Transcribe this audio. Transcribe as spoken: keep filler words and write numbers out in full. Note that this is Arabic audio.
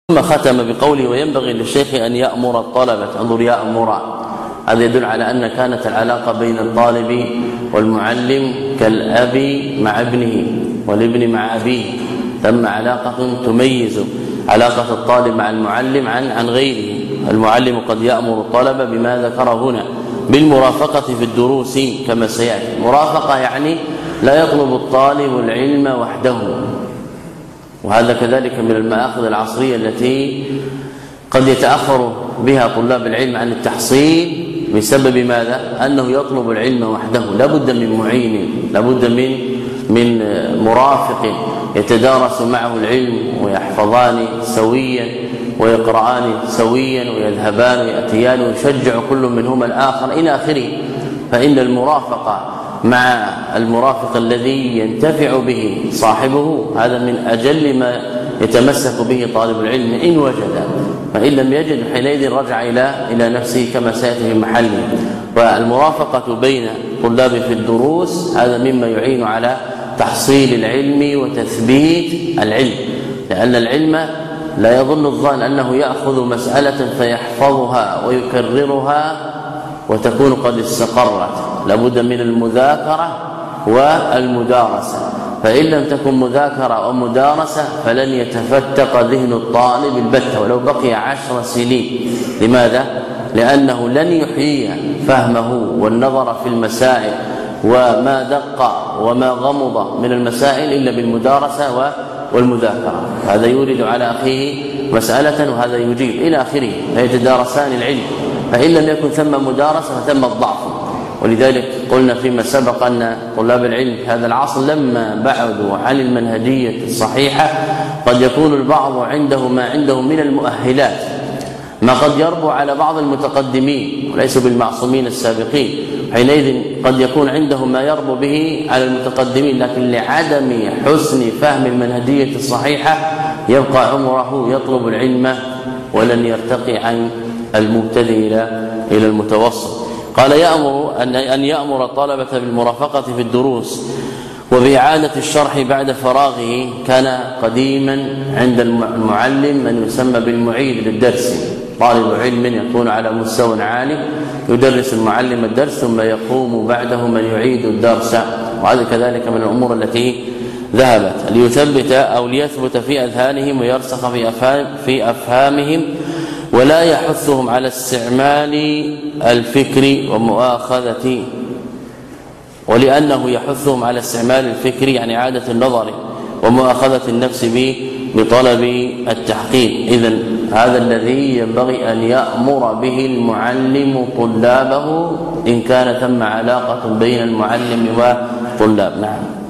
ثم ختم بقوله وينبغي للشيخ أن يأمر الطلبة. انظر يأمر، هذا يدل على أن كانت العلاقة بين الطالب والمعلم كالأب مع ابنه والابن مع أبيه، ثم علاقة تميز علاقة الطالب مع المعلم عن عن غيره. المعلم قد يأمر الطلبة بما ذكر هنا بالمرافقة في الدروس كما سيأتي. مرافقة يعني لا يطلب الطالب العلم وحده، وهذا كذلك من المآخذ العصرية التي قد يتأخر بها طلاب العلم عن التحصيل بسبب ماذا؟ أنه يطلب العلم وحده. لا بد من معين، لا بد من من مرافق يتدارس معه العلم ويحفظان سويا ويقرآن سويا ويذهبان ويأتيان ويشجع كل منهما الآخر إلى آخره. فإن المرافقة مع المرافق الذي ينتفع به صاحبه هذا من أجل ما يتمسك به طالب العلم إن وجد، فإن لم يجد حينئذ رجع إلى إلى نفسه كما سيأتي في محله. والمرافقة بين طلاب في الدروس هذا مما يعين على تحصيل العلم وتثبيت العلم، لأن العلم لا يظن الظان أنه يأخذ مسألة فيحفظها ويكررها وتكون قد استقرت. لابد من المذاكرة والمدارسة، فإن لم تكن مذاكرة ومدارسة فلن يتفتق ذهن الطالب البتة ولو بقي عشر سنين. لماذا؟ لأنه لن يحيي فهمه والنظر في المسائل وما دق وما غمض من المسائل إلا بالمدارسة والمذاكرة. هذا يورد على أخيه مسألة وهذا يجيب إلى آخره، فيتدارسان العلم. فإن لم يكن ثم مدارسة فتم الضعف. ولذلك قلنا فيما سبق أن طلاب العلم في هذا العصر لما بعدوا عن المنهجية الصحيحة قد يكون البعض عنده ما عنده من المؤهلات، ما قد يربو على بعض المتقدمين وليسوا بالمعصومين السابقين. حينئذ قد يكون عنده ما يربو به على المتقدمين، لكن لعدم حسن فهم المنهجية الصحيحة يبقى عمره يطلب العلم ولن يرتقي عن المبتدئ إلى إلى المتوسط. قال يأمر أن أن يأمر الطلبة بالمرافقة في الدروس وبإعادة الشرح بعد فراغه. كان قديما عند المعلم من يسمى بالمعيد للدرس، طالب علم يكون على مستوى عالي يدرس المعلم الدرس ثم يقوم بعده من يعيد الدرس. وهذا كذلك من الأمور التي ذهبت ليثبت أو ليثبت في أذهانهم ويرسخ في أفهام في أفهامهم، ولا يحثهم على استعمال الفكر ومؤاخذة. ولأنه يحثهم على استعمال الفكر يعني عادة النظر ومؤاخذة النفس بطلب التحقيق. إذن هذا الذي ينبغي أن يأمر به المعلم طلابه إن كان ثم علاقة بين المعلم والطلاب. نعم.